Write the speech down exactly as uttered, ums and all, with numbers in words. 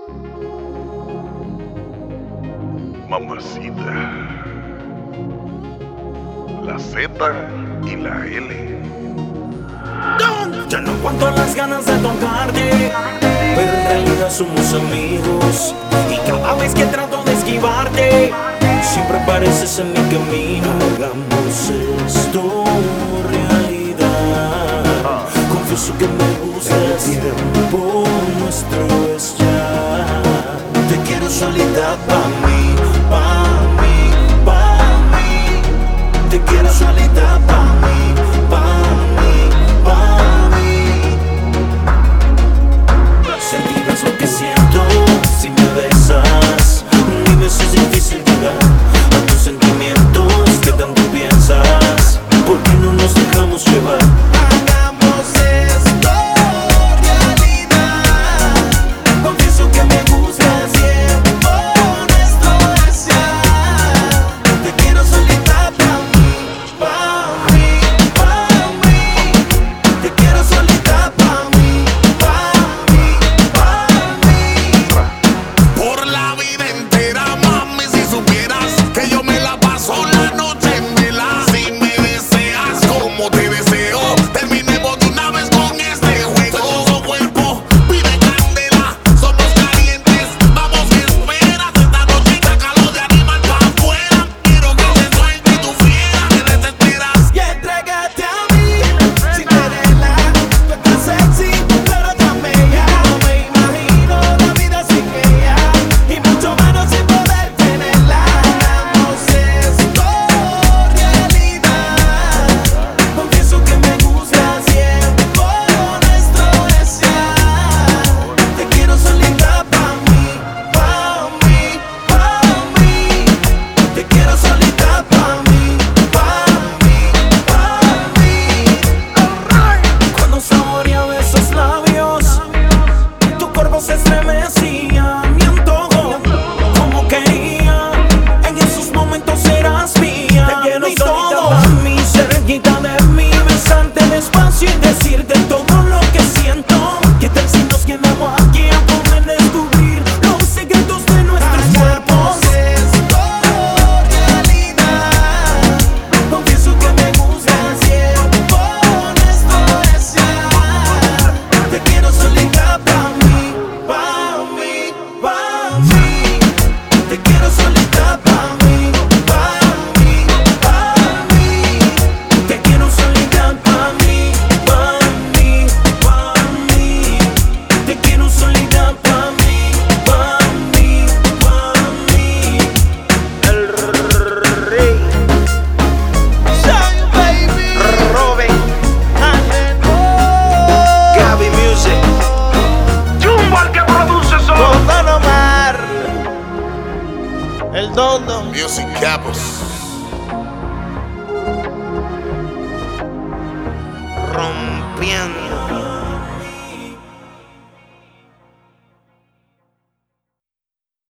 Mamacita. La Z y la L. Ya no aguanto las ganas de tocarte, pero en realidad somos amigos. Y cada vez que trato de esquivarte, siempre apareces en mi camino. Hagamos esto realidad. Confieso que me gusta el tiempo nuestro es ya. Te quiero solita pa' mí, pa' mí, pa' mí. Te quiero solita pa' mí, pa' mí, pa' mí. Sentirás lo que siento si me besas. Dime si es difícil llegar a tus sentimientos que tanto piensas. ¿Por qué no nos dejamos llevar? Hagamos esto realidad. Confieso que me gusta el tiempo nuestro es ya. Te quiero solita pa' mí, pa' mí, pa' mí. Te quiero solita pa' mí, pa' mí, pa' mí. Por la vida entera, mami, si supieras que yo me la paso la noche en vela. Si me deseas como te deseo, terminemos de una vez con este juego. Todo cuerpo pide candela, somos calientes, vamos que esperas. Esta noche da calor de animal pa' afuera. Quiero que te suelte tu fiera, te desesperas. Y entrégate a mí, sin tenerla. Tú estás sexy, pero tan bella. No me imagino la vida sin ella, y mucho menos sin poder tenerla. Hagamos esto realidad. Confieso que me gusta el tiempo nuestro es ya. Te quiero solita pa' mí, pa' mí, pa' mí. Te quiero solita pa' mí, pa' mí, pa' mí. Cuando saboreaba esos labios, tu cuerpo se estremecía. Mi antojo, como quería, en esos momentos eras mía. Te quiero solita pa' mí, cerquita de mí, besarte despacio y decirte todo lo que siento. ¿Qué tal si nos quedamos aquí a poder descubrir los secretos de nuestros cuerpos? Esto realidad. Confieso que me gusta el tiempo nuestro es ya. Te quiero solita pa' mí, pa' mí, pa' mí. Te quiero solita pa' mí, pa' mí, pa' mí. Te quiero solita pa' mí, pa' mí, pa' mí. Te quiero solita pa' mí, pa' mí, pa' mí. El rey. Shine, baby. Robin. Gaby Music. Jumbo el que produce eso. Con Don Omar. El Dondo. Music Capos. Rompiendo.